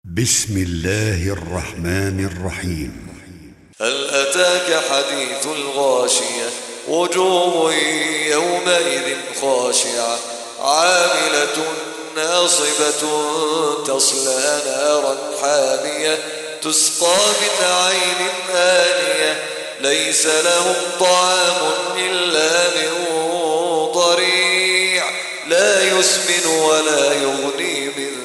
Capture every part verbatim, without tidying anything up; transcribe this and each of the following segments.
بسم الله الرحمن الرحيم. هل أتاك حديث الغاشية وجوه يومئذ خاشعة عاملة ناصبة تصلى نارا حامية تسقى من عين آنية ليس لهم طعام إلا من ضريع لا يسمن ولا يغني من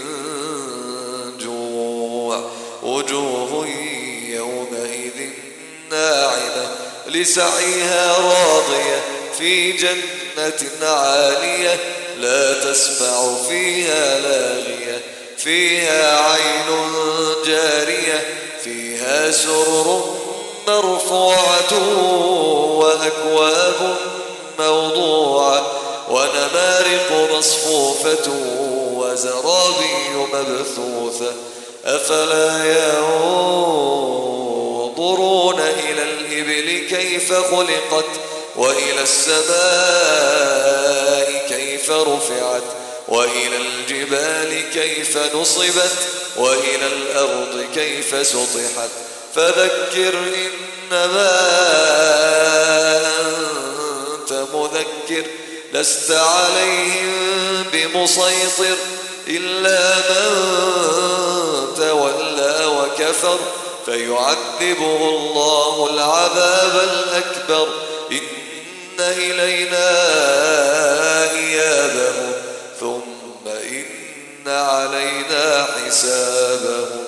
جوع وجوه يومئذ ناعمة لسعيها راضية في جنة عالية لا تسمع فيها لاغية فيها عين جارية فيها سرر مرفوعة وأكواب موضوعة ونمارق مصفوفة وزرابي مبثوثة أفلا ينظرون إلى الإبل كيف خلقت وإلى السماء كيف رفعت وإلى الجبال كيف نصبت وإلى الأرض كيف سطحت فذكر إنما أنت مذكر لست عليهم بمسيطر إلا من تولى وكفر فيعذبه الله العذاب الأكبر إن إلينا إيابهم ثم إن علينا حسابهم.